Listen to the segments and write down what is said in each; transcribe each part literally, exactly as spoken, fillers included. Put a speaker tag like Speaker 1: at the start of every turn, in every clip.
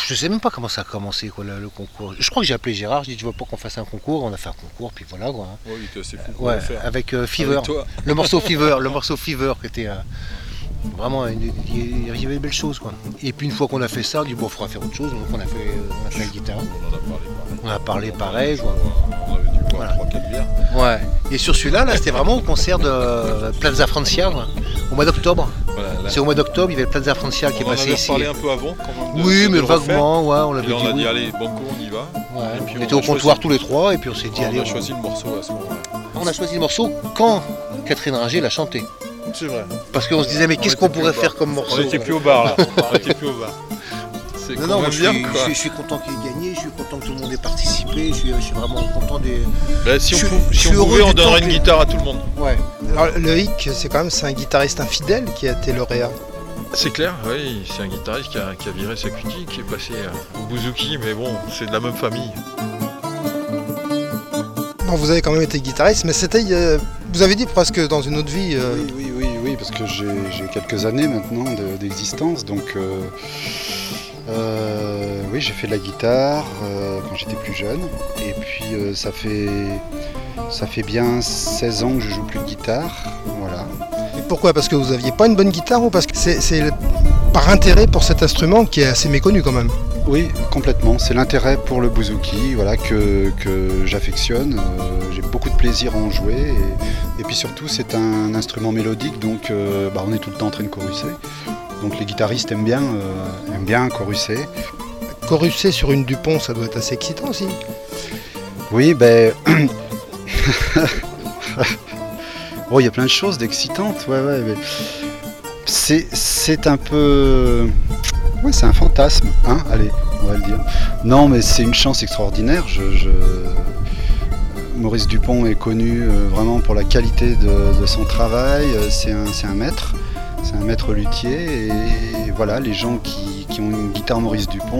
Speaker 1: Je sais même pas comment ça a commencé, quoi, le, le concours. Je crois que j'ai appelé Gérard, je dis tu veux pas qu'on fasse un concours, on a fait un concours, puis voilà quoi.
Speaker 2: Ouais, il était assez fou
Speaker 1: Euh,
Speaker 2: pour
Speaker 1: ouais,
Speaker 2: le faire.
Speaker 1: avec euh, Fever,
Speaker 2: Avec toi.
Speaker 1: le morceau Fever, le morceau Fever qui était euh, vraiment, il y avait de belles choses quoi. Et puis une fois qu'on a fait ça, on dit bon, il faudra faire autre chose, donc on a fait, on a fait la guitare.
Speaker 2: On en a parlé pareil.
Speaker 1: On a parlé pareil, quoi.
Speaker 2: On avait dû boire
Speaker 1: Voilà.
Speaker 2: trois quatre bières.
Speaker 1: Ouais. Et sur celui-là, là, c'était vraiment au concert de Plaza Francia, quoi, au mois d'octobre.
Speaker 2: Voilà, là,
Speaker 1: C'est au mois d'octobre, il y avait Plaza Francia qui est
Speaker 2: on en
Speaker 1: passé
Speaker 2: avait
Speaker 1: ici.
Speaker 2: parlé un peu avant quand même. de-
Speaker 1: Oui,
Speaker 2: de
Speaker 1: mais
Speaker 2: le refaire.
Speaker 1: vaguement, ouais, on l'avait
Speaker 2: Et là,
Speaker 1: dit.
Speaker 2: on a dit
Speaker 1: oui.
Speaker 2: allez, banco, on y va.
Speaker 1: Ouais.
Speaker 2: Et puis
Speaker 1: On
Speaker 2: on
Speaker 1: était
Speaker 2: a
Speaker 1: au comptoir
Speaker 2: choisi-
Speaker 1: tous les trois, et puis on s'est dit,
Speaker 2: On
Speaker 1: allez,
Speaker 2: a
Speaker 1: on...
Speaker 2: choisi le morceau à ce moment-là.
Speaker 1: on a choisi le morceau quand Catherine Ringer l'a chanté.
Speaker 2: C'est vrai.
Speaker 1: Parce qu'on se disait, mais
Speaker 2: On
Speaker 1: qu'est-ce
Speaker 2: était
Speaker 1: qu'on
Speaker 2: plus
Speaker 1: pourrait
Speaker 2: au bar.
Speaker 1: faire comme morceau
Speaker 2: On était
Speaker 1: là
Speaker 2: plus au bar là. On était plus au bar. C'est
Speaker 1: Non,
Speaker 2: quand
Speaker 1: non, moi
Speaker 2: même
Speaker 1: je
Speaker 2: bien
Speaker 1: suis, je,
Speaker 2: quoi.
Speaker 1: suis, je suis content qu'il ait gagné, je suis content que tout le monde ait participé, je suis, je suis vraiment content des.
Speaker 2: Bah, si on,
Speaker 1: je suis-
Speaker 2: pou-
Speaker 1: je
Speaker 2: si
Speaker 1: suis
Speaker 2: on pouvait,
Speaker 1: heureux
Speaker 2: on
Speaker 1: du
Speaker 2: donnerait
Speaker 1: temps
Speaker 2: une
Speaker 1: que-
Speaker 2: guitare à tout le monde.
Speaker 1: Ouais.
Speaker 3: Alors, le hic, c'est quand même c'est un guitariste infidèle qui a été lauréat.
Speaker 2: C'est clair, oui, c'est un guitariste qui a, qui a viré sa cutie, qui est passé euh, au bouzouki, mais bon, c'est de la même famille.
Speaker 3: Non, vous avez quand même été guitariste, mais c'était, euh, vous avez dit presque dans une autre vie. euh,
Speaker 4: Oui, oui, oui, oui, parce que j'ai j'ai quelques années maintenant de- d'existence, donc euh, euh, oui, j'ai fait de la guitare euh, quand j'étais plus jeune, et puis euh, ça fait ça fait bien seize ans que je joue plus de guitare, voilà.
Speaker 3: Et pourquoi? Parce que vous aviez pas une bonne guitare ou parce que c'est c'est par intérêt pour cet instrument qui est assez méconnu quand même?
Speaker 4: Oui, complètement. C'est l'intérêt pour le bouzouki, voilà, que, que j'affectionne. Euh, j'ai beaucoup de plaisir à en jouer. Et, et puis surtout, c'est un instrument mélodique, donc euh, bah, on est tout le temps en train de choruser. Donc les guitaristes aiment bien, euh, aiment bien choruser.
Speaker 3: Chorusser sur une Dupont, ça doit être assez excitant aussi.
Speaker 4: Oui, ben... oh, il y a plein de choses d'excitantes, ouais, ouais. Mais c'est, c'est un peu... Ouais, c'est un fantasme, hein, allez, on va le dire. Non, mais c'est une chance extraordinaire. Je, je... Maurice Dupont est connu euh, vraiment pour la qualité de, de son travail. Euh, C'est un, c'est un maître, c'est un maître luthier. Et voilà, les gens qui, qui ont une guitare Maurice Dupont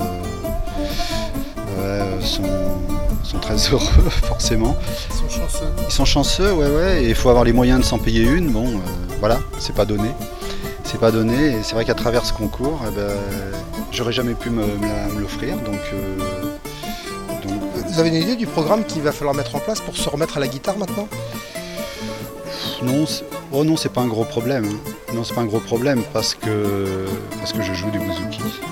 Speaker 4: euh, ouais, sont, sont très heureux, forcément.
Speaker 3: Ils sont chanceux.
Speaker 4: Ils sont chanceux, ouais, ouais. Et il faut avoir les moyens de s'en payer une. Bon, euh, voilà, c'est pas donné. C'est pas donné, et c'est vrai qu'à travers ce concours, eh ben, j'aurais jamais pu me, me la- me l'offrir, donc, euh, donc
Speaker 3: Vous avez une idée du programme qu'il va falloir mettre en place pour se remettre à la guitare maintenant?
Speaker 4: non, c'est- oh non, c'est pas un gros problème. hein. Non, c'est pas un gros problème parce que parce que je joue du bouzouki.